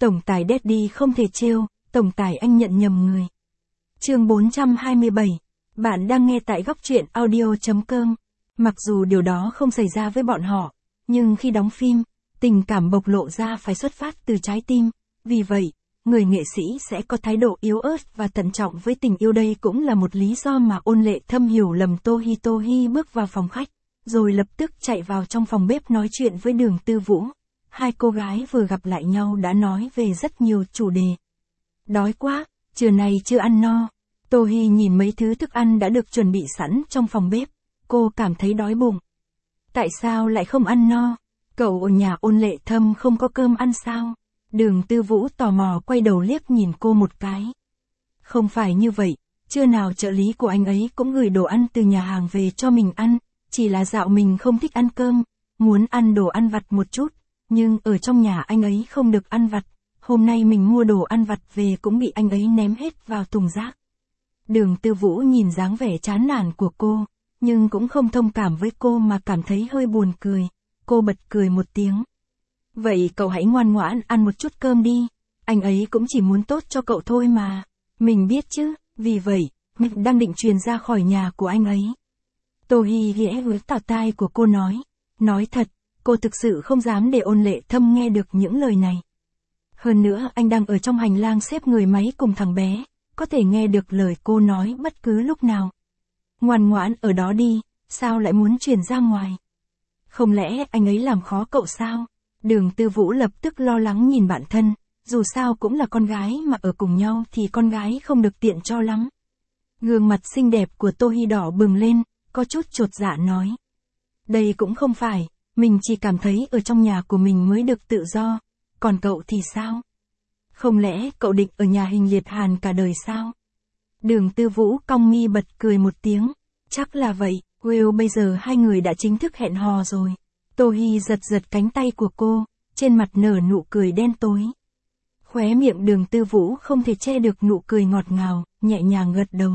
Tổng tài Daddy không thể trêu, tổng tài anh nhận nhầm người. Chương 427. Bạn đang nghe tại góc truyện audio.com. Mặc dù điều đó không xảy ra với bọn họ, nhưng khi đóng phim, tình cảm bộc lộ ra phải xuất phát từ trái tim. Vì vậy, người nghệ sĩ sẽ có thái độ yếu ớt và thận trọng với tình yêu. Đây cũng là một lý do mà Ôn Lệ Thâm hiểu lầm Tohi bước vào phòng khách, rồi lập tức chạy vào trong phòng bếp nói chuyện với Đường Tư Vũ. Hai cô gái vừa gặp lại nhau đã nói về rất nhiều chủ đề. Đói quá, trưa nay chưa ăn no. Tohi nhìn mấy thứ thức ăn đã được chuẩn bị sẵn trong phòng bếp. Cô cảm thấy đói bụng. Tại sao lại không ăn no? Cậu ở nhà Ôn Lệ Thâm không có cơm ăn sao? Đường Tư Vũ tò mò quay đầu liếc nhìn cô một cái. Không phải như vậy, trưa nào trợ lý của anh ấy cũng gửi đồ ăn từ nhà hàng về cho mình ăn, chỉ là dạo mình không thích ăn cơm, muốn ăn đồ ăn vặt một chút, nhưng ở trong nhà anh ấy không được ăn vặt, hôm nay mình mua đồ ăn vặt về cũng bị anh ấy ném hết vào thùng rác. Đường Tư Vũ nhìn dáng vẻ chán nản của cô, nhưng cũng không thông cảm với cô mà cảm thấy hơi buồn cười, cô bật cười một tiếng. Vậy cậu hãy ngoan ngoãn ăn một chút cơm đi, anh ấy cũng chỉ muốn tốt cho cậu thôi mà. Mình biết chứ, vì vậy, mình đang định truyền ra khỏi nhà của anh ấy. Tohi ghé với tảo tai của cô nói thật, cô thực sự không dám để Ôn Lệ Thâm nghe được những lời này. Hơn nữa anh đang ở trong hành lang xếp người máy cùng thằng bé, có thể nghe được lời cô nói bất cứ lúc nào. Ngoan ngoãn ở đó đi, sao lại muốn truyền ra ngoài? Không lẽ anh ấy làm khó cậu sao? Đường Tư Vũ lập tức lo lắng nhìn bạn thân, dù sao cũng là con gái mà ở cùng nhau thì con gái không được tiện cho lắm. Gương mặt xinh đẹp của Tohi đỏ bừng lên, có chút chột dạ nói. Đây cũng không phải, mình chỉ cảm thấy ở trong nhà của mình mới được tự do, còn cậu thì sao? Không lẽ cậu định ở nhà Hình Liệt Hàn cả đời sao? Đường Tư Vũ cong mi bật cười một tiếng, chắc là vậy, Will bây giờ hai người đã chính thức hẹn hò rồi. Tohi giật cánh tay của cô, trên mặt nở nụ cười đen tối. Khóe miệng Đường Tư Vũ không thể che được nụ cười ngọt ngào, nhẹ nhàng gật đầu.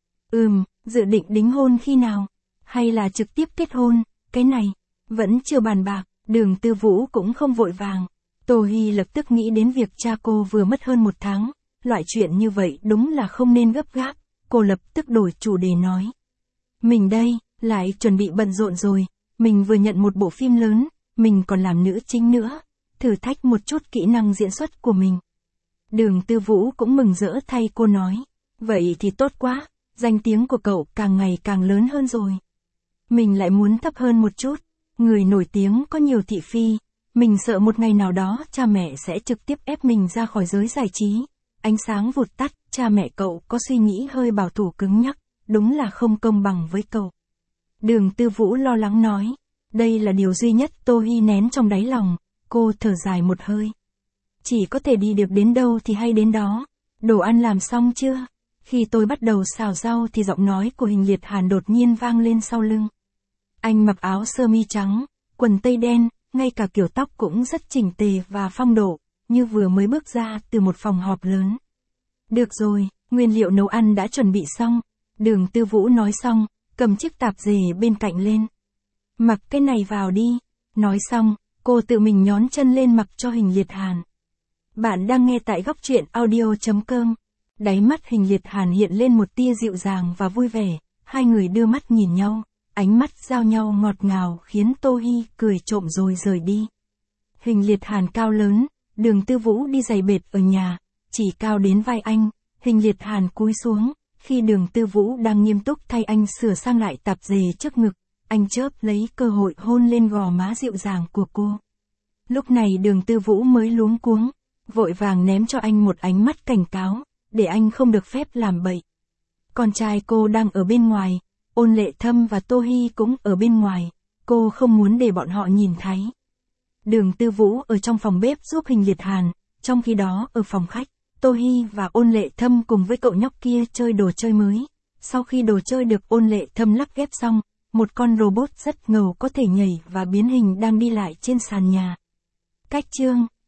Dự định đính hôn khi nào? Hay là trực tiếp kết hôn? Cái này, vẫn chưa bàn bạc, Đường Tư Vũ cũng không vội vàng. Tohi lập tức nghĩ đến việc cha cô vừa mất hơn 1 tháng, loại chuyện như vậy đúng là không nên gấp gáp, cô lập tức đổi chủ đề nói. Mình đây, lại chuẩn bị bận rộn rồi, mình vừa nhận một bộ phim lớn, mình còn làm nữ chính nữa, thử thách một chút kỹ năng diễn xuất của mình. Đường Tư Vũ cũng mừng rỡ thay cô nói, vậy thì tốt quá, danh tiếng của cậu càng ngày càng lớn hơn rồi. Mình lại muốn thấp hơn một chút, người nổi tiếng có nhiều thị phi, mình sợ một ngày nào đó cha mẹ sẽ trực tiếp ép mình ra khỏi giới giải trí. Ánh sáng vụt tắt, cha mẹ cậu có suy nghĩ hơi bảo thủ cứng nhắc, đúng là không công bằng với cậu. Đường Tư Vũ lo lắng nói, đây là điều duy nhất Tohi nén trong đáy lòng, cô thở dài một hơi. Chỉ có thể đi được đến đâu thì hay đến đó, đồ ăn làm xong chưa? Khi tôi bắt đầu xào rau thì giọng nói của Hình Liệt Hàn đột nhiên vang lên sau lưng. Anh mặc áo sơ mi trắng, quần tây đen, ngay cả kiểu tóc cũng rất chỉnh tề và phong độ, như vừa mới bước ra từ một phòng họp lớn. Được rồi, nguyên liệu nấu ăn đã chuẩn bị xong. Đường Tư Vũ nói xong, cầm chiếc tạp dề bên cạnh lên. Mặc cái này vào đi. Nói xong, cô tự mình nhón chân lên mặc cho Hình Liệt Hàn. Bạn đang nghe tại góc truyện audio.com. Đáy mắt Hình Liệt Hàn hiện lên một tia dịu dàng và vui vẻ, hai người đưa mắt nhìn nhau, ánh mắt giao nhau ngọt ngào khiến Tohi cười trộm rồi rời đi. Hình Liệt Hàn cao lớn, Đường Tư Vũ đi giày bệt ở nhà, chỉ cao đến vai anh. Hình Liệt Hàn cúi xuống, khi Đường Tư Vũ đang nghiêm túc thay anh sửa sang lại tạp dề trước ngực, anh chớp lấy cơ hội hôn lên gò má dịu dàng của cô. Lúc này Đường Tư Vũ mới luống cuống, vội vàng ném cho anh một ánh mắt cảnh cáo, để anh không được phép làm bậy. Con trai cô đang ở bên ngoài, Ôn Lệ Thâm và Tohi cũng ở bên ngoài, cô không muốn để bọn họ nhìn thấy. Đường Tư Vũ ở trong phòng bếp giúp Hình Liệt Hàn, trong khi đó ở phòng khách, Tohi và Ôn Lệ Thâm cùng với cậu nhóc kia chơi đồ chơi mới. Sau khi đồ chơi được Ôn Lệ Thâm lắp ghép xong, một con robot rất ngầu có thể nhảy và biến hình đang đi lại trên sàn nhà. Cách chương